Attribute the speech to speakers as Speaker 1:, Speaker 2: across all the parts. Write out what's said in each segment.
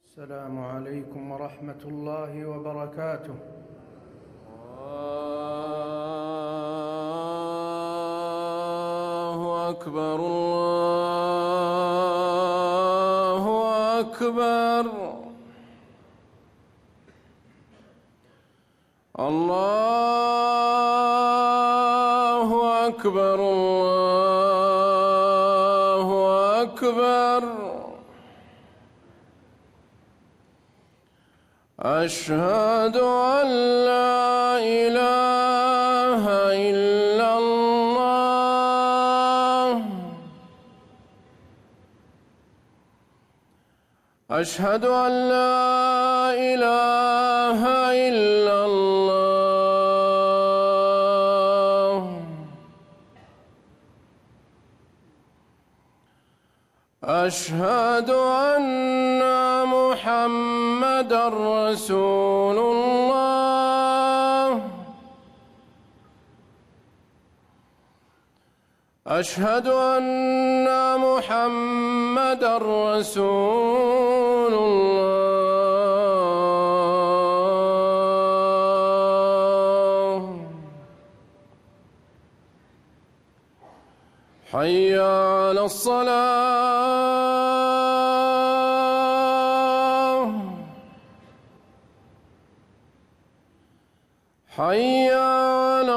Speaker 1: السلام عليكم ورحمة الله وبركاته.
Speaker 2: الله أكبر الله أكبر الله أكبر الله أكبر. أشهد أن لا إله إلا الله. أشهد أن لا إله إلا الله. أشهد أن محمدًا رسول الله. أشهد أن محمدًا رسول الله. حي على الصلاة. حي على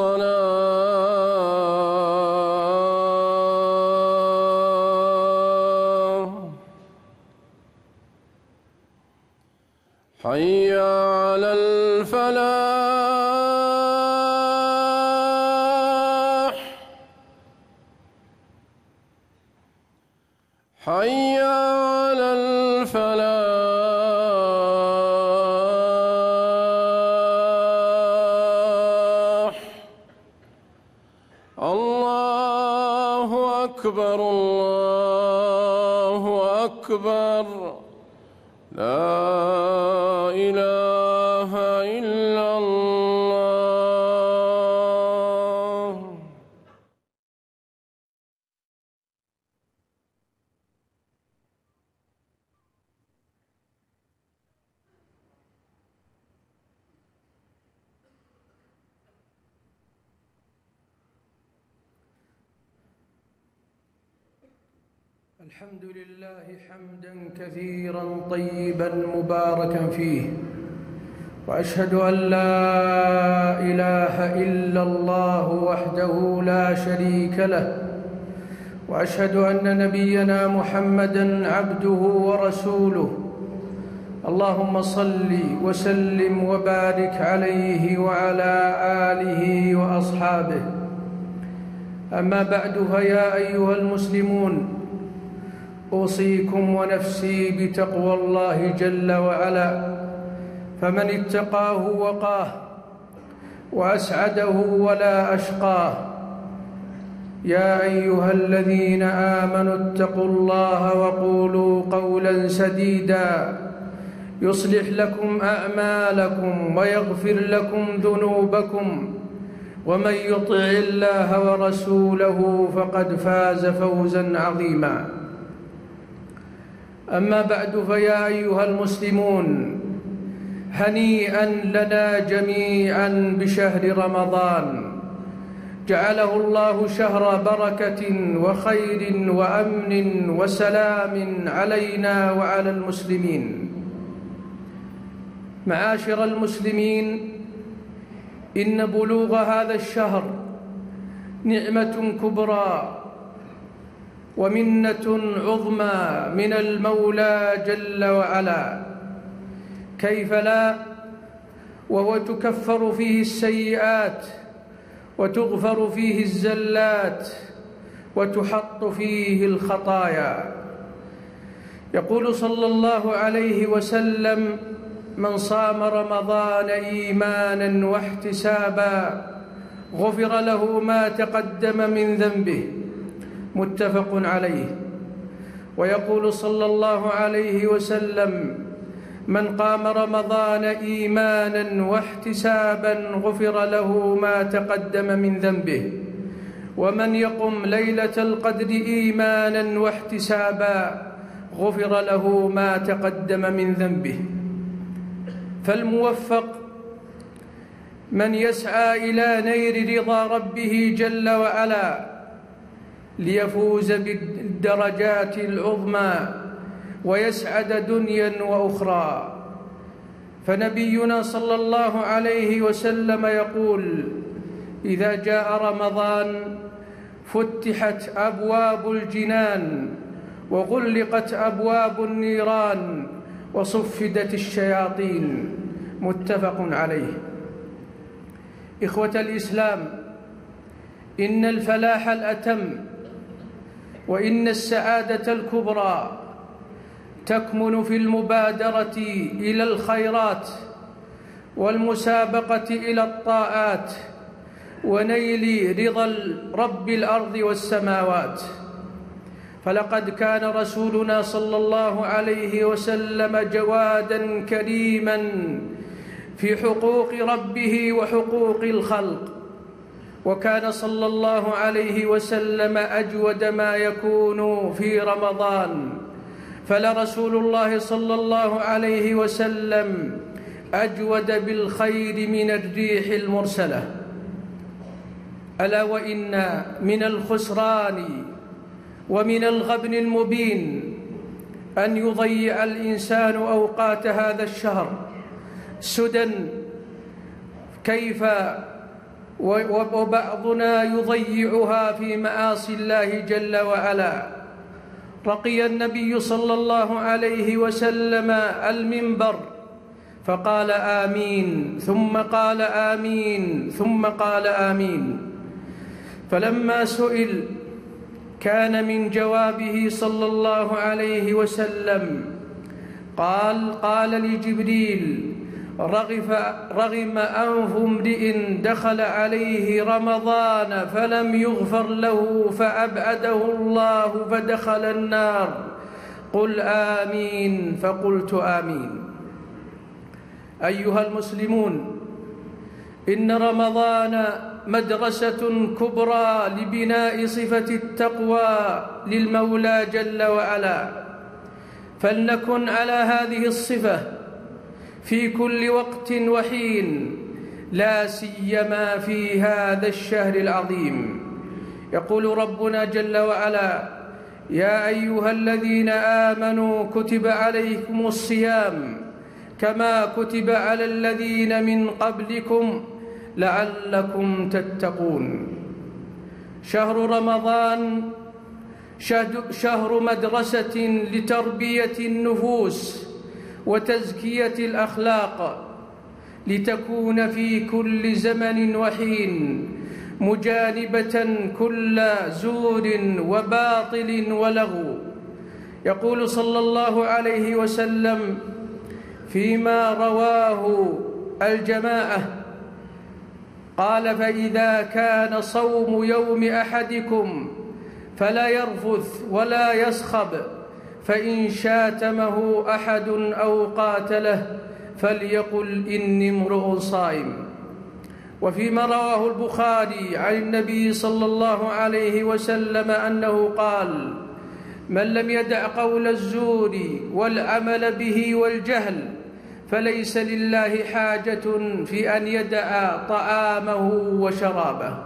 Speaker 2: الصلاة. حي على الفلاح. حي على الفلاح. الله أكبر الله أكبر. لا إله إلا الله.
Speaker 1: الحمد لله حمداً كثيراً طيباً مباركاً فيه، وأشهد أن لا إله إلا الله وحده لا شريك له، وأشهد أن نبينا محمداً عبده ورسوله. اللهم صل وسلم وبارك عليه وعلى آله وأصحابه. أما بعد، فيا أيها المسلمون، أوصيكم ونفسي بتقوى الله جل وعلا، فمن اتقاه وقاه وأسعده ولا أشقاه. يا أيها الذين آمنوا اتقوا الله وقولوا قولا سديدا يصلح لكم أعمالكم ويغفر لكم ذنوبكم، ومن يطع الله ورسوله فقد فاز فوزا عظيما. أما بعد، فيا أيها المسلمون، هنيئا لنا جميعا بشهر رمضان، جعله الله شهر بركة وخير وأمن وسلام علينا وعلى المسلمين. معاشر المسلمين، إن بلوغ هذا الشهر نعمة كبرى ومنة عظمى من المولى جل وعلا، كيف لا؟ وهو تكفر فيه السيئات وتغفر فيه الزلات وتحط فيه الخطايا. يقول صلى الله عليه وسلم: من صام رمضان إيمانا واحتسابا غفر له ما تقدم من ذنبه. متفق عليه. ويقول صلى الله عليه وسلم: من قام رمضان إيمانا واحتسابا غفر له ما تقدم من ذنبه. ومن يقم ليلة القدر إيمانا واحتسابا غفر له ما تقدم من ذنبه. فالموفق من يسعى إلى نيل رضا ربه جل وعلا ليفوز بالدرجات العظمى ويسعد دنيا وأخرى. فنبينا صلى الله عليه وسلم يقول: إذا جاء رمضان فتحت أبواب الجنان وغلقت أبواب النيران وصفدت الشياطين. متفق عليه. إخوة الإسلام، إن الفلاح الأتم وإن السعادة الكبرى تكمن في المبادرة إلى الخيرات والمسابقة إلى الطاعات ونيل رضا رب الأرض والسماوات. فلقد كان رسولنا صلى الله عليه وسلم جوادا كريما في حقوق ربه وحقوق الخلق، وكان صلى الله عليه وسلم أجود ما يكون في رمضان. فلرسول الله صلى الله عليه وسلم أجود بالخير من الريح المرسلة. ألا وإن من الخسران ومن الغبن المبين أن يضيع الإنسان أوقات هذا الشهر سدى، كيف وبعضنا يضيعها في معاصي الله جل وعلا. رقي النبي صلى الله عليه وسلم المنبر فقال آمين، ثم قال آمين، ثم قال آمين. فلما سئل كان من جوابه صلى الله عليه وسلم قال لجبريل: رغم أنف امرئ دخل عليه رمضان فلم يغفر له فأبعده الله فدخل النار، قل آمين. فقلت آمين. أيها المسلمون، إن رمضان مدرسة كبرى لبناء صفة التقوى للمولى جل وعلا، فلنكن على هذه الصفة في كل وقت وحين، لا سيما في هذا الشهر العظيم. يقول ربنا جل وعلا: يا أيها الذين آمنوا كتب عليكم الصيام كما كتب على الذين من قبلكم لعلكم تتقون. شهر رمضان شهر مدرسة لتربية النفوس وتزكية الأخلاق، لتكون في كل زمن وحين مجانبة كل زور وباطل ولغو. يقول صلى الله عليه وسلم فيما رواه الجماعة قال: فإذا كان صوم يوم أحدكم فلا يرفث ولا يصخب، فإن شاتمه أحد أو قاتله فليقل إني امرؤ صائم. وفيما رواه البخاري عن النبي صلى الله عليه وسلم أنه قال: من لم يدع قول الزور والعمل به والجهل فليس لله حاجة في أن يدع طعامه وشرابه.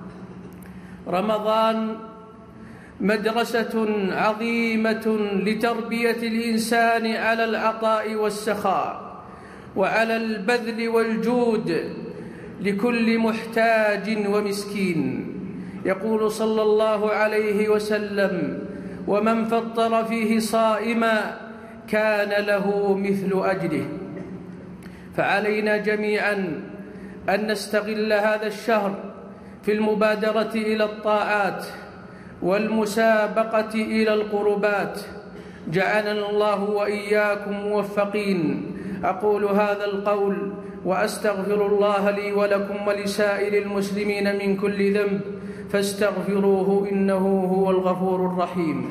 Speaker 1: رمضان مدرسة عظيمة لتربية الإنسان على العطاء والسخاء وعلى البذل والجود لكل محتاج ومسكين. يقول صلى الله عليه وسلم: ومن فطر فيه صائما كان له مثل أجره. فعلينا جميعا أن نستغل هذا الشهر في المبادرة إلى الطاعات والمسابقة إلى القربات. جعلنا الله وإياكم موفقين. أقول هذا القول وأستغفر الله لي ولكم ولسائر المسلمين من كل ذنب، فاستغفروه إنه هو الغفور الرحيم.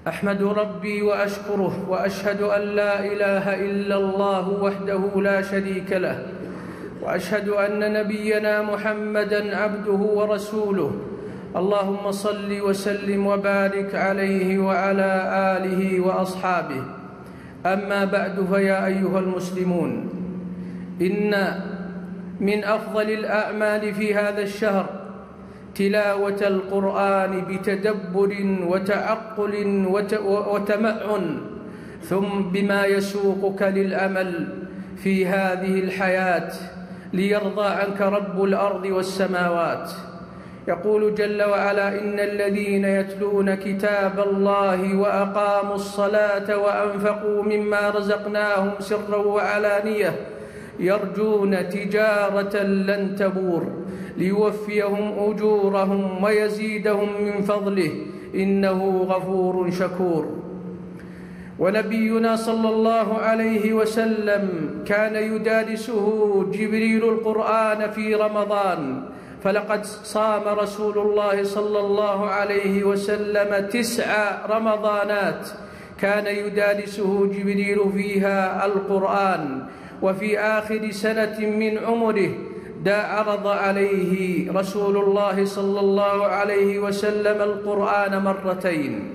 Speaker 1: أحمد ربي وأشكره وأشهد أن لا إله إلا الله وحده لا شريك له، وأشهد أن نبينا محمدًا عبده ورسوله. اللهم صل وسلم وبارك عليه وعلى آله وأصحابه. أما بعد، فيا أيها المسلمون، إن من أفضل الأعمال في هذا الشهر تلاوة القرآن بتدبر وتعقل وتمعن، ثم بما يسوقك للعمل في هذه الحياة ليرضى عنك رب الأرض والسماوات. يقول جل وعلا: إن الذين يتلون كتاب الله وأقاموا الصلاة وأنفقوا مما رزقناهم سرا وعلانية يرجون تجارة لن تبور ليوفيهم أجورهم ويزيدهم من فضله إنه غفور شكور. ونبينا صلى الله عليه وسلم كان يدارسه جبريل القرآن في رمضان، فلقد صام رسول الله صلى الله عليه وسلم 9 رمضانات كان يدارسه جبريل فيها القرآن، وفي آخر سنة من عمره عرض عليه رسول الله صلى الله عليه وسلم القرآن مرتين.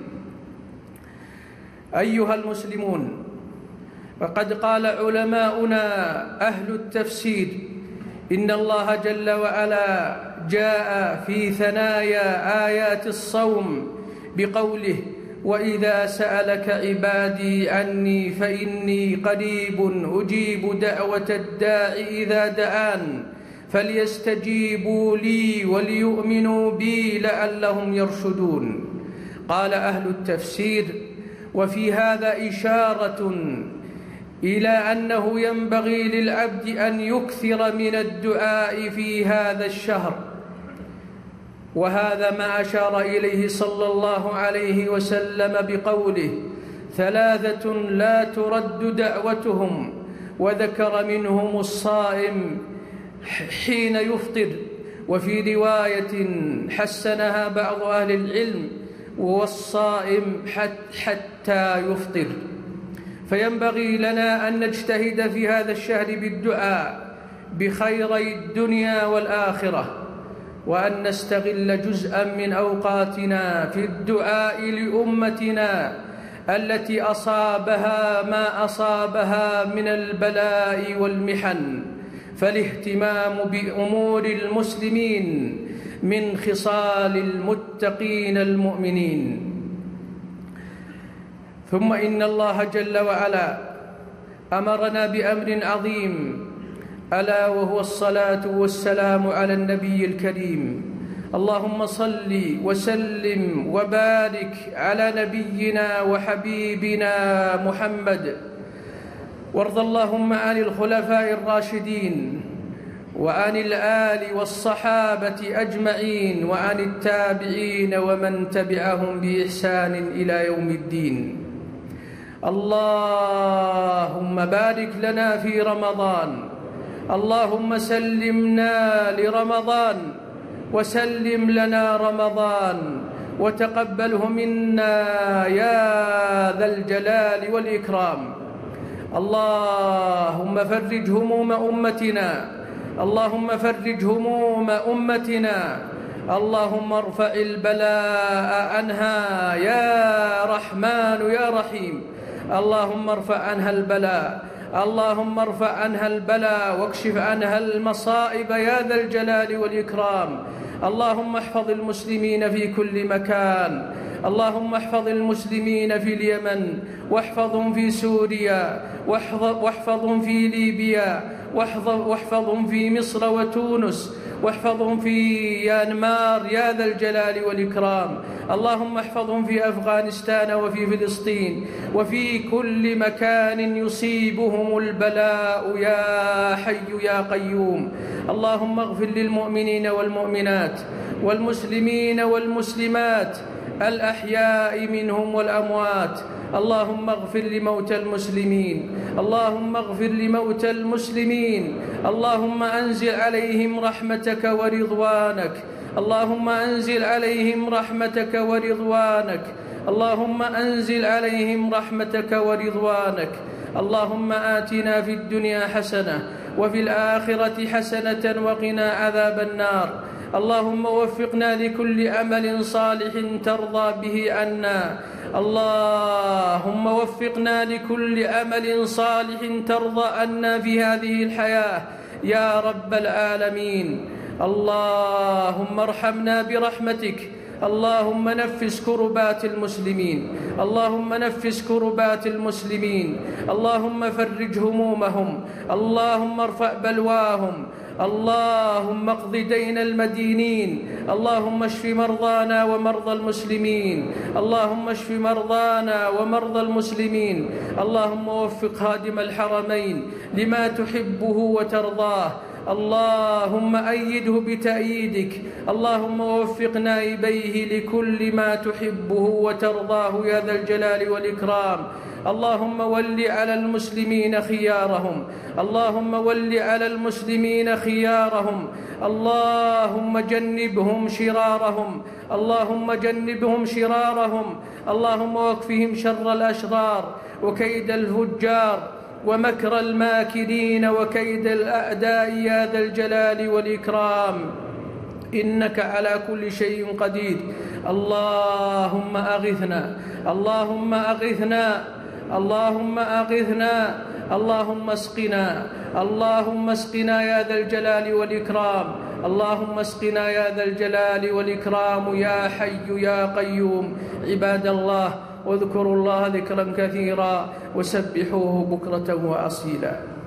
Speaker 1: أيها المسلمون، وقد قال علماؤنا أهل التفسير إن الله جل وعلا جاء في ثنايا آيات الصوم بقوله: وإذا سألك عبادي عني فإني قريب أجيب دعوة الداع إذا دعان فليستجيبوا لي وليؤمنوا بي لعلهم يرشدون. قال أهل التفسير: وفي هذا إشارة إلى أنه ينبغي للعبد أن يكثر من الدعاء في هذا الشهر، وهذا ما أشار إليه صلى الله عليه وسلم بقوله: 3 لا ترد دعوتهم، وذكر منهم الصائم حين يفطر، وفي رواية حسنها بعض أهل العلم: والصائم حتى يفطر. فينبغي لنا أن نجتهد في هذا الشهر بالدعاء بخيري الدنيا والآخرة، وأن نستغل جزءا من أوقاتنا في الدعاء لأمتنا التي أصابها ما أصابها من البلاء والمحن، فالاهتمام بأمور المسلمين من خصال المتقين المؤمنين. ثم إن الله جل وعلا أمرنا بأمر عظيم، ألا وهو الصلاة والسلام على النبي الكريم. اللهم صل وسلم وبارك على نبينا وحبيبنا محمد، وارض اللهم عن الخلفاء الراشدين وعن الآل والصحابة أجمعين وعن التابعين ومن تبعهم بإحسان إلى يوم الدين. اللهم بارك لنا في رمضان، اللهم سلمنا لرمضان وسلم لنا رمضان وتقبله منا يا ذا الجلال والإكرام. اللهم فرج هموم أمتنا، اللهم فرج هموم أمتنا، اللهم ارفع البلاء عنها يا رحمن يا رحيم. اللهم ارفع عنها البلاء، اللهم ارفع عنها البلاء واكشف عنها المصائب يا ذا الجلال والإكرام. اللهم احفظ المسلمين في كل مكان، اللهم احفظ المسلمين في اليمن، واحفظهم في سوريا، واحفظهم في ليبيا، واحفظهم في مصر وتونس، واحفظهم في ميانمار يا ذا الجلال والإكرام. اللهم احفظهم في أفغانستان وفي فلسطين وفي كل مكان يصيبهم البلاء يا حي يا قيوم. اللهم اغفر للمؤمنين والمؤمنات والمسلمين والمسلمات الأحياء منهم والأموات. اللهم اغفر لموتى المسلمين، اللهم اغفر لموتى المسلمين. اللهم أنزل عليهم رحمتك ورضوانك، اللهم أنزل عليهم رحمتك ورضوانك. اللهم أنزل عليهم رحمتك ورضوانك. اللهم آتنا في الدنيا حسنة وفي الآخرة حسنة وقنا عذاب النار. اللهم وفقنا لكل عمل صالح ترضى به عنا. اللهم وفقنا لكل عمل صالح ترضى عنا في هذه الحياة يا رب العالمين. اللهم ارحمنا برحمتك. اللهم نفس كربات المسلمين. اللهم نفس كربات المسلمين. اللهم فرج همومهم. اللهم ارفع بلواهم. اللهم اقض دين المدينين. اللهم اشف مرضانا ومرضى المسلمين. اللهم اشف مرضانا ومرضى المسلمين. اللهم وفق خادم الحرمين لما تحبه وترضاه. اللهم أيده بتأييدك. اللهم وفق نائبيه لكل ما تحبه وترضاه يا ذا الجلال والإكرام. اللهم ول على المسلمين خيارهم. اللهم ول على المسلمين خيارهم. اللهم جنبهم شرارهم. اللهم جنبهم شرارهم. اللهم واكفهم شر الأشرار وكيد الفجار ومكر الماكرين وكيد الأعداء يا ذا الجلال والإكرام، إنك على كل شيء قدير. اللهم أغثنا. اللهم أغثنا. اللهم أغثنا. اللهم اسقنا. اللهم اسقنا يا ذا الجلال والإكرام. اللهم اسقنا يا ذا الجلال والإكرام يا حي يا قيوم. عباد الله، واذكروا الله ذكرا كثيرا وسبحوه بكرة وأصيلا.